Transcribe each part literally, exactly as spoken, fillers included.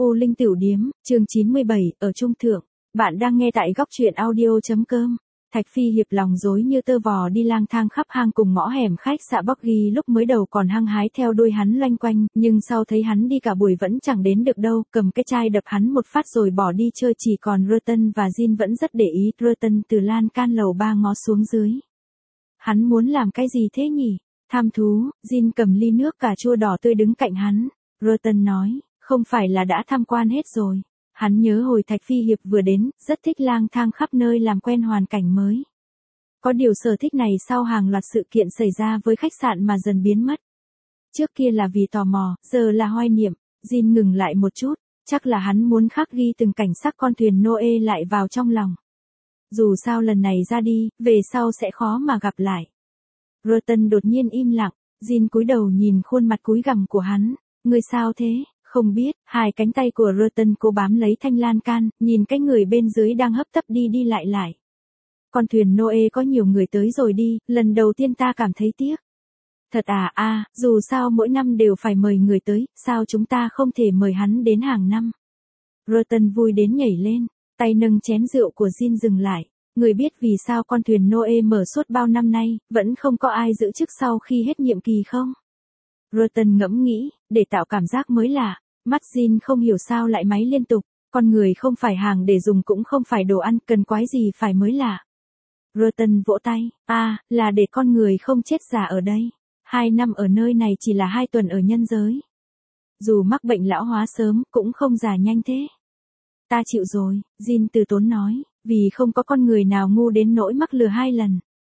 U Linh Tửu Điếm, chương chín mươi bảy, ở Trung Thượng. Bạn đang nghe tại góc truyện audio.com. Thạch Phi Hiệp lòng rối như tơ vò đi lang thang khắp hang cùng ngõ hẻm khách sạn Bắc Ghi, lúc mới đầu còn hăng hái theo đuôi hắn loanh quanh, nhưng sau thấy hắn đi cả buổi vẫn chẳng đến được đâu, cầm cái chai đập hắn một phát rồi bỏ đi chơi. Chỉ còn Rotten và Jin vẫn rất để ý. Rotten từ lan can lầu ba ngó xuống dưới. Hắn muốn làm cái gì thế nhỉ? Tham thú. Jin cầm ly nước cà chua đỏ tươi đứng cạnh hắn. Rotten nói, không phải là đã tham quan hết rồi. Hắn nhớ hồi Thạch Phi Hiệp vừa đến, rất thích lang thang khắp nơi làm quen hoàn cảnh mới. Có điều sở thích này sau hàng loạt sự kiện xảy ra với khách sạn mà dần biến mất. Trước kia là vì tò mò, giờ là hoài niệm. Jin ngừng lại một chút, chắc là hắn muốn khắc ghi từng cảnh sắc con thuyền Noe lại vào trong lòng. Dù sao lần này ra đi, về sau sẽ khó mà gặp lại. Rotten đột nhiên im lặng, Jin cúi đầu nhìn khuôn mặt cúi gằm của hắn. Người sao thế? Không biết. Hai cánh tay của Rotten cố bám lấy thanh lan can, nhìn cái người bên dưới đang hấp tấp đi đi lại lại. Con thuyền Noe có nhiều người tới rồi đi, lần đầu tiên ta cảm thấy tiếc. Thật à a, dù sao mỗi năm đều phải mời người tới, sao chúng ta không thể mời hắn đến hàng năm? Rotten vui đến nhảy lên, tay nâng chén rượu của Jin dừng lại. Người biết vì sao con thuyền Noe mở suốt bao năm nay, vẫn không có ai giữ chức sau khi hết nhiệm kỳ không? Rotten ngẫm nghĩ, để tạo cảm giác mới lạ. Mắt Jin không hiểu sao lại máy liên tục. Con người không phải hàng để dùng cũng không phải đồ ăn, cần quái gì phải mới lạ. Rotten vỗ tay, à, là để con người không chết già ở đây. Hai năm ở nơi này chỉ là hai tuần ở nhân giới. Dù mắc bệnh lão hóa sớm, cũng không già nhanh thế. Ta chịu rồi, Jin từ tốn nói, vì không có con người nào ngu đến nỗi mắc lừa hai lần.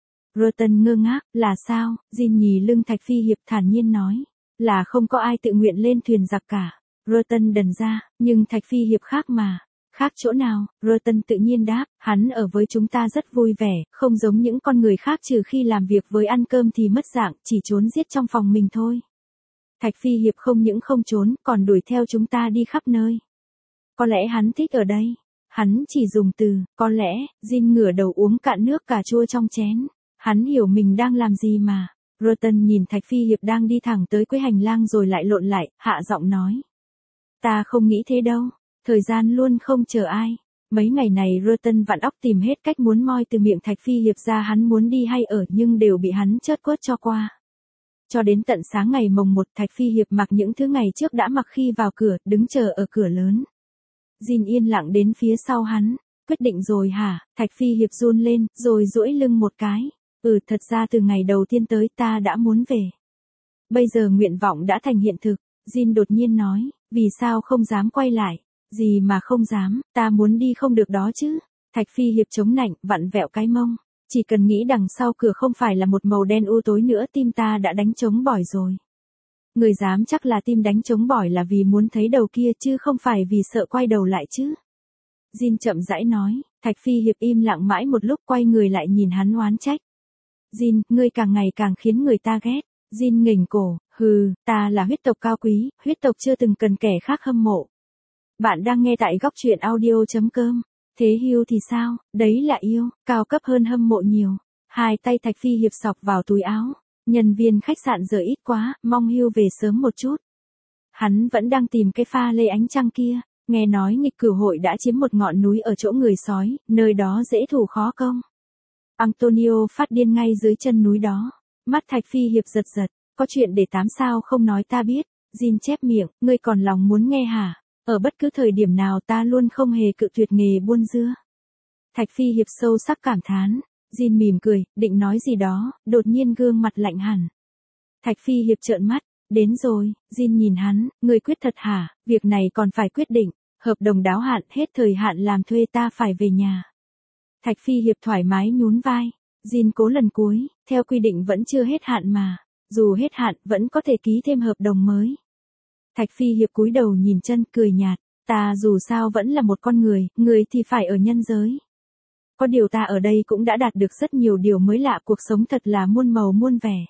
Rotten ngơ ngác, là sao? Jin nhì lưng Thạch Phi Hiệp thản nhiên nói, là không có ai tự nguyện lên thuyền giặc cả. Rotten đần ra, nhưng Thạch Phi Hiệp khác mà. Khác chỗ nào? Rotten tự nhiên đáp, hắn ở với chúng ta rất vui vẻ, không giống những con người khác, trừ khi làm việc với ăn cơm thì mất dạng, chỉ trốn giết trong phòng mình thôi. Thạch Phi Hiệp không những không trốn, còn đuổi theo chúng ta đi khắp nơi. Có lẽ hắn thích ở đây. Hắn chỉ dùng từ, có lẽ. Jin ngửa đầu uống cạn nước cà chua trong chén. Hắn hiểu mình đang làm gì mà. Rotten nhìn Thạch Phi Hiệp đang đi thẳng tới cuối hành lang rồi lại lộn lại, hạ giọng nói. Ta không nghĩ thế đâu. Thời gian luôn không chờ ai. Mấy ngày này Rotten vặn óc tìm hết cách muốn moi từ miệng Thạch Phi Hiệp ra hắn muốn đi hay ở, nhưng đều bị hắn chớt quớt cho qua. Cho đến tận sáng ngày mồng một, Thạch Phi Hiệp mặc những thứ ngày trước đã mặc khi vào cửa, đứng chờ ở cửa lớn. Jin yên lặng đến phía sau hắn. Quyết định rồi hả? Thạch Phi Hiệp run lên, rồi duỗi lưng một cái. Ừ, thật ra từ ngày đầu tiên tới ta đã muốn về. Bây giờ nguyện vọng đã thành hiện thực. Jin đột nhiên nói, vì sao không dám quay lại? Gì mà không dám, ta muốn đi không được đó chứ. Thạch Phi Hiệp chống nạnh, vặn vẹo cái mông. Chỉ cần nghĩ đằng sau cửa không phải là một màu đen u tối nữa, tim ta đã đánh trống bỏi rồi. Người dám chắc là tim đánh trống bỏi là vì muốn thấy đầu kia chứ không phải vì sợ quay đầu lại chứ. Jin chậm rãi nói. Thạch Phi Hiệp im lặng mãi một lúc, quay người lại nhìn hắn oán trách. Jin, ngươi càng ngày càng khiến người ta ghét. Jin nghềnh cổ, hừ, ta là huyết tộc cao quý, huyết tộc chưa từng cần kẻ khác hâm mộ. Bạn đang nghe tại góc truyện audio.com. Thế hưu thì sao? Đấy là yêu, cao cấp hơn hâm mộ nhiều. Hai tay Thạch Phi Hiệp sọc vào túi áo. Nhân viên khách sạn giờ ít quá, mong hưu về sớm một chút. Hắn vẫn đang tìm cái pha lê ánh trăng kia. Nghe nói nghịch cửu hội đã chiếm một ngọn núi ở chỗ người sói, nơi đó dễ thủ khó công. Antonio phát điên ngay dưới chân núi đó. Mắt Thạch Phi Hiệp giật giật. Có chuyện để tám sao không nói ta biết. Jin chép miệng, ngươi còn lòng muốn nghe hả? Ở bất cứ thời điểm nào ta luôn không hề cự tuyệt nghề buôn dưa. Thạch Phi Hiệp sâu sắc cảm thán. Jin mỉm cười, định nói gì đó, đột nhiên gương mặt lạnh hẳn. Thạch Phi Hiệp trợn mắt, đến rồi. Jin nhìn hắn, người quyết thật hả? Việc này còn phải quyết định. Hợp đồng đáo hạn, hết thời hạn làm thuê ta phải về nhà. Thạch Phi Hiệp thoải mái nhún vai. Jin cố lần cuối, theo quy định vẫn chưa hết hạn mà. Dù hết hạn, vẫn có thể ký thêm hợp đồng mới. Thạch Phi Hiệp cúi đầu nhìn chân, cười nhạt. Ta dù sao vẫn là một con người, người thì phải ở nhân giới. Có điều ta ở đây cũng đã đạt được rất nhiều điều mới lạ, cuộc sống thật là muôn màu muôn vẻ.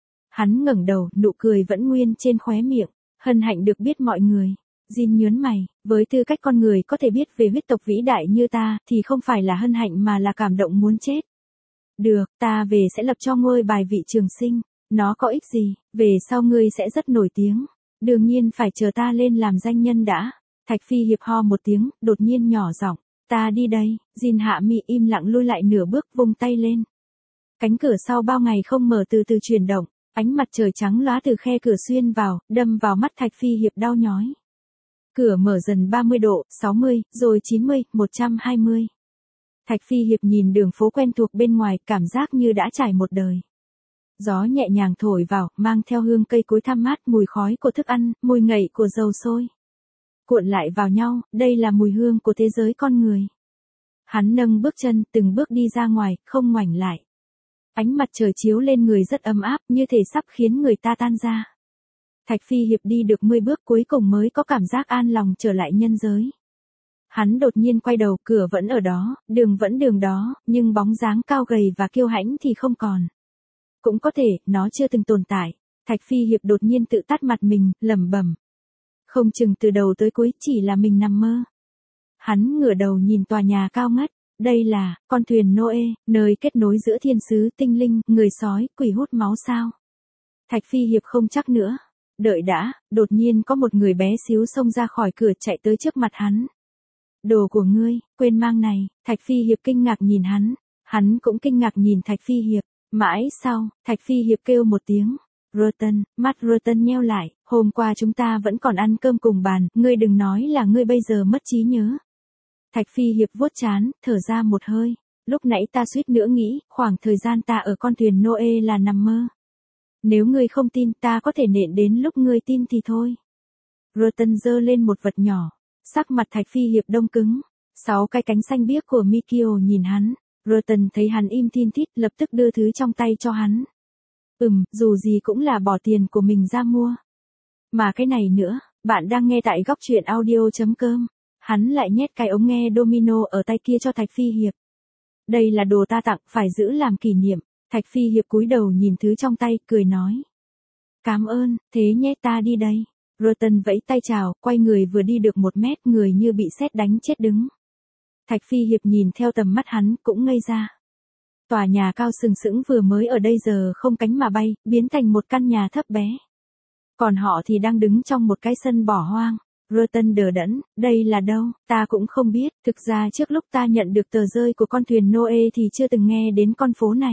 Hắn ngẩng đầu, nụ cười vẫn nguyên trên khóe miệng. Hân hạnh được biết mọi người. Jin nhớn mày, với tư cách con người có thể biết về huyết tộc vĩ đại như ta, thì không phải là hân hạnh mà là cảm động muốn chết. Được, ta về sẽ lập cho ngôi bài vị trường sinh. Nó có ích gì? Về sau ngươi sẽ rất nổi tiếng. Đương nhiên phải chờ ta lên làm danh nhân đã. Thạch Phi Hiệp ho một tiếng, đột nhiên nhỏ giọng, ta đi đây. Jin hạ mi im lặng lui lại nửa bước, vung tay lên. Cánh cửa sau bao ngày không mở từ từ chuyển động, ánh mặt trời trắng lóa từ khe cửa xuyên vào, đâm vào mắt Thạch Phi Hiệp đau nhói. Cửa mở dần ba mươi độ, sáu mươi, rồi chín mươi, một trăm hai mươi. Thạch Phi Hiệp nhìn đường phố quen thuộc bên ngoài, cảm giác như đã trải một đời. Gió nhẹ nhàng thổi vào, mang theo hương cây cối thơm mát, mùi khói của thức ăn, mùi ngậy của dầu sôi. Cuộn lại vào nhau, đây là mùi hương của thế giới con người. Hắn nâng bước chân, từng bước đi ra ngoài, không ngoảnh lại. Ánh mặt trời chiếu lên người rất ấm áp, như thể sắp khiến người ta tan ra. Thạch Phi Hiệp đi được mười bước cuối cùng mới có cảm giác an lòng trở lại nhân giới. Hắn đột nhiên quay đầu, cửa vẫn ở đó, đường vẫn đường đó, nhưng bóng dáng cao gầy và kiêu hãnh thì không còn. Cũng có thể, nó chưa từng tồn tại. Thạch Phi Hiệp đột nhiên tự tát mặt mình, lẩm bẩm. Không chừng từ đầu tới cuối chỉ là mình nằm mơ. Hắn ngửa đầu nhìn tòa nhà cao ngất. Đây là, con thuyền Noe, nơi kết nối giữa thiên sứ, tinh linh, người sói, quỷ hút máu sao. Thạch Phi Hiệp không chắc nữa. Đợi đã, đột nhiên có một người bé xíu xông ra khỏi cửa chạy tới trước mặt hắn. Đồ của ngươi, quên mang này. Thạch Phi Hiệp kinh ngạc nhìn hắn. Hắn cũng kinh ngạc nhìn Thạch Phi Hiệp. Mãi sau, Thạch Phi Hiệp kêu một tiếng. Rotten, mắt Rotten nheo lại, hôm qua chúng ta vẫn còn ăn cơm cùng bàn, ngươi đừng nói là ngươi bây giờ mất trí nhớ. Thạch Phi Hiệp vuốt trán, thở ra một hơi. Lúc nãy ta suýt nữa nghĩ, khoảng thời gian ta ở con thuyền Noe là nằm mơ. Nếu ngươi không tin, ta có thể nện đến lúc ngươi tin thì thôi. Rotten giơ lên một vật nhỏ. Sắc mặt Thạch Phi Hiệp đông cứng. Sáu cái cánh xanh biếc của Mikio nhìn hắn. Rotten thấy hắn im thin thít, lập tức đưa thứ trong tay cho hắn. Ừm, dù gì cũng là bỏ tiền của mình ra mua. Mà cái này nữa, bạn đang nghe tại góc truyện audio chấm com. Hắn lại nhét cái ống nghe domino ở tay kia cho Thạch Phi Hiệp. Đây là đồ ta tặng, phải giữ làm kỷ niệm. Thạch Phi Hiệp cúi đầu nhìn thứ trong tay, cười nói. Cảm ơn, thế nhé ta đi đây. Rotten vẫy tay chào, quay người vừa đi được một mét, người như bị sét đánh chết đứng. Thạch Phi Hiệp nhìn theo tầm mắt hắn, cũng ngây ra. Tòa nhà cao sừng sững vừa mới ở đây giờ không cánh mà bay, biến thành một căn nhà thấp bé. Còn họ thì đang đứng trong một cái sân bỏ hoang. Rotten đờ đẫn, đây là đâu, ta cũng không biết, thực ra trước lúc ta nhận được tờ rơi của con thuyền Noe thì chưa từng nghe đến con phố này.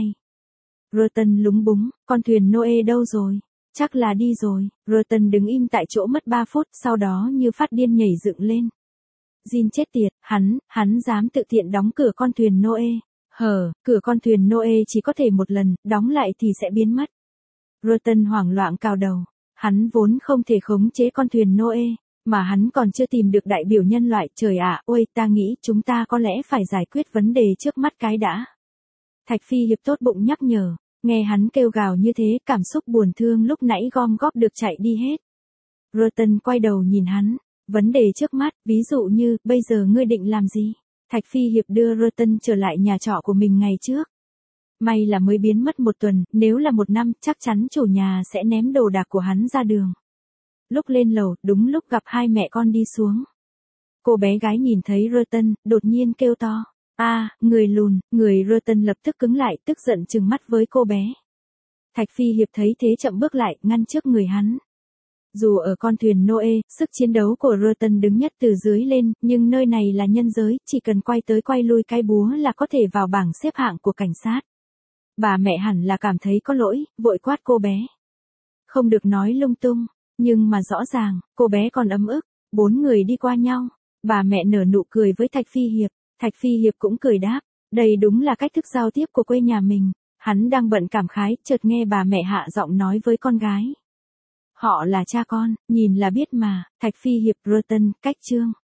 Rotten lúng búng, con thuyền Noe đâu rồi? Chắc là đi rồi. Rotten đứng im tại chỗ mất ba phút, sau đó như phát điên nhảy dựng lên. Jin chết tiệt, hắn, hắn dám tự tiện đóng cửa con thuyền Noe. Hờ, cửa con thuyền Noe chỉ có thể một lần, đóng lại thì sẽ biến mất. Rotten hoảng loạn cào đầu. Hắn vốn không thể khống chế con thuyền Noe, mà hắn còn chưa tìm được đại biểu nhân loại. Trời ạ, ôi, ta nghĩ chúng ta có lẽ phải giải quyết vấn đề trước mắt cái đã. Thạch Phi Hiệp tốt bụng nhắc nhở. Nghe hắn kêu gào như thế, cảm xúc buồn thương lúc nãy gom góp được chạy đi hết. Rotten quay đầu nhìn hắn. Vấn đề trước mắt, ví dụ như, bây giờ ngươi định làm gì? Thạch Phi Hiệp đưa Rotten trở lại nhà trọ của mình ngày trước. May là mới biến mất một tuần, nếu là một năm, chắc chắn chủ nhà sẽ ném đồ đạc của hắn ra đường. Lúc lên lầu, đúng lúc gặp hai mẹ con đi xuống. Cô bé gái nhìn thấy Rotten, đột nhiên kêu to. A, à, người lùn, người Rotten lập tức cứng lại, tức giận trừng mắt với cô bé. Thạch Phi Hiệp thấy thế chậm bước lại, ngăn trước người hắn. Dù ở con thuyền Noe, sức chiến đấu của Rotten đứng nhất từ dưới lên, nhưng nơi này là nhân giới, chỉ cần quay tới quay lui cái búa là có thể vào bảng xếp hạng của cảnh sát. Bà mẹ hẳn là cảm thấy có lỗi, vội quát cô bé. Không được nói lung tung, nhưng mà rõ ràng, cô bé còn ấm ức. Bốn người đi qua nhau, bà mẹ nở nụ cười với Thạch Phi Hiệp. Thạch Phi Hiệp cũng cười đáp, đây đúng là cách thức giao tiếp của quê nhà mình. Hắn đang bận cảm khái, chợt nghe bà mẹ hạ giọng nói với con gái. Họ là cha con, nhìn là biết mà. Thạch Phi Hiệp, Rotten, cách chương.